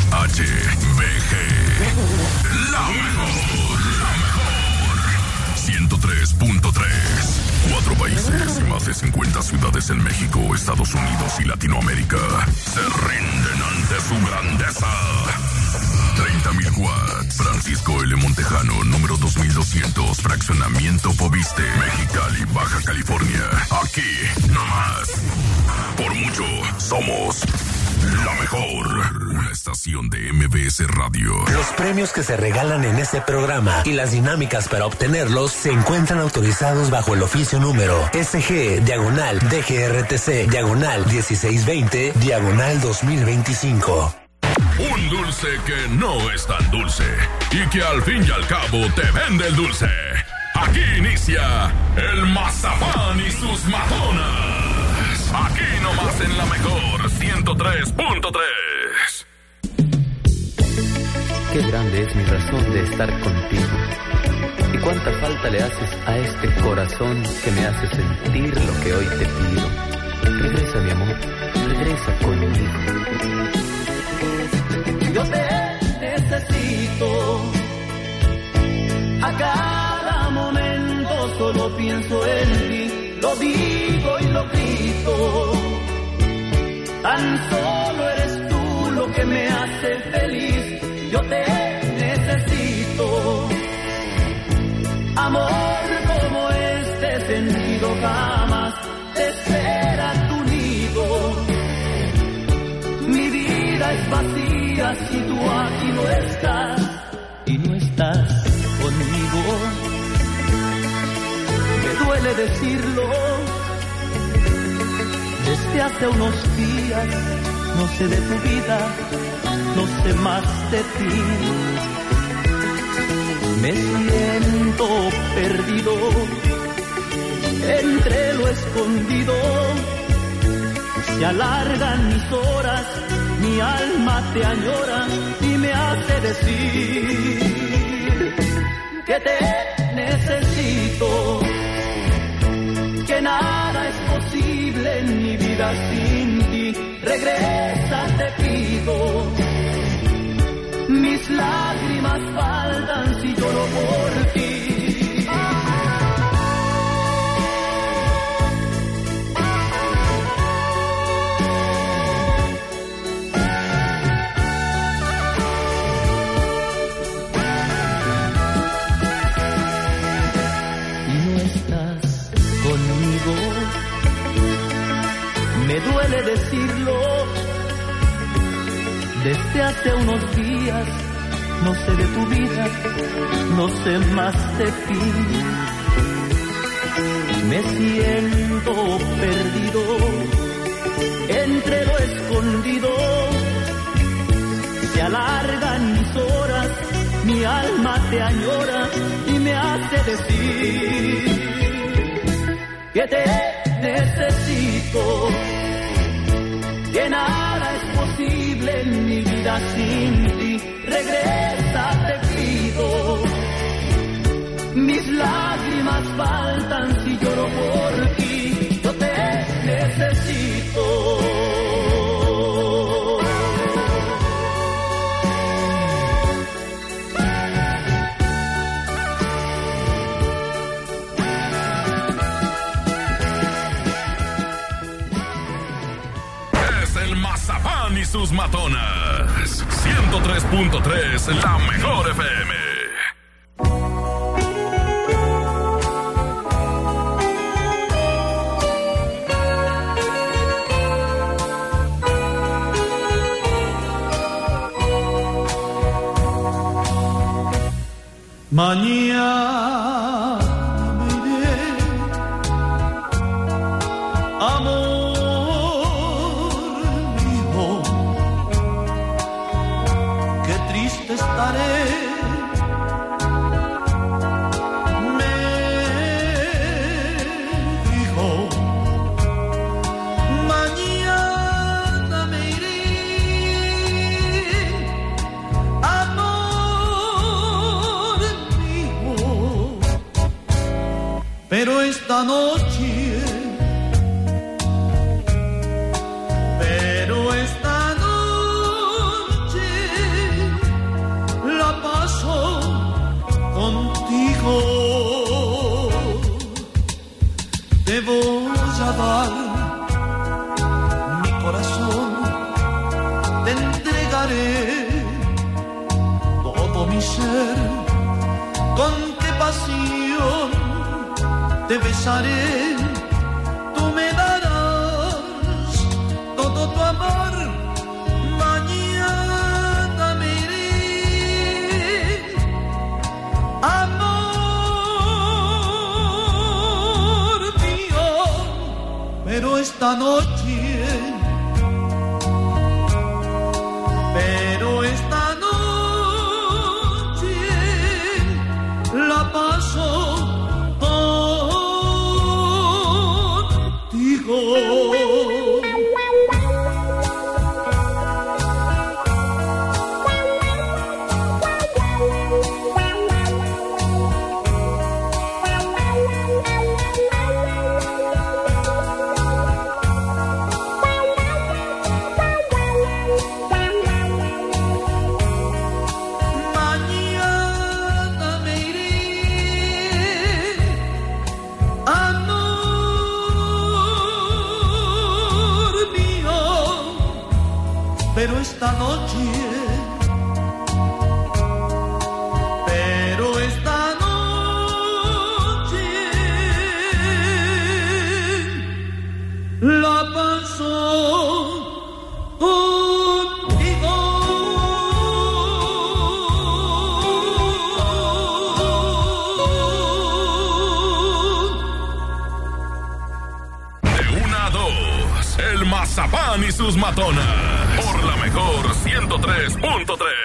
HBG. La mejor. 103.3. 4 países y más de 50 ciudades en México, Estados Unidos y Latinoamérica se rinden ante su grandeza. 30.000 watts. Francisco L. Montejano, número 2200, fraccionamiento Poviste, Mexicali, Baja California. Aquí, nomás. Por mucho, somos la mejor. Una estación de MBS Radio. Los premios que se regalan en este programa y las dinámicas para obtenerlos se encuentran autorizados bajo el oficio número SG/DGRTC/1620/2025. Un dulce que no es tan dulce y que al fin y al cabo te vende el dulce. Aquí inicia el Mazapán y sus matonas. Aquí nomás en la mejor 103.3. Qué grande es mi razón de estar contigo. Y cuánta falta le haces a este corazón que me hace sentir lo que hoy te pido. Regresa, mi amor, regresa conmigo. Yo te necesito, a cada momento solo pienso en ti, lo digo y lo grito, tan solo eres tú lo que me hace feliz, yo te necesito, amor como este sentido jamás te espera tu nido, mi vida es vacía si tú aquí no estás y no estás conmigo. Me duele decirlo, desde hace unos días no sé de tu vida, no sé más de ti. Me siento perdido entre lo escondido. Se alargan mis horas, mi alma te añora y me hace decir que te necesito, que nada es posible en mi vida sin ti. Regresa, te pido, mis lágrimas faltan si lloro por ti. Me duele decirlo, desde hace unos días no sé de tu vida, no sé más de ti. Me siento perdido entre lo escondido. Se alargan mis horas, mi alma te añora y me hace decir que te necesito, que nada es posible en mi vida sin ti. Regresa, te pido, mis lágrimas faltan si lloro por ti. Yo te necesito. Y sus matonas 103.3, la mejor FM. Mañana me iré, amor. Estaré, me dijo, mañana me iré, amor mío, pero esta noche ser, con qué pasión te besaré, tú me darás todo tu amor, mañana me iré, amor mío, pero esta noche la paso contigo. Pero esta noche la paso contigo. De 1 a 2, el Mazapán y sus matonas. Por la mejor 103.3.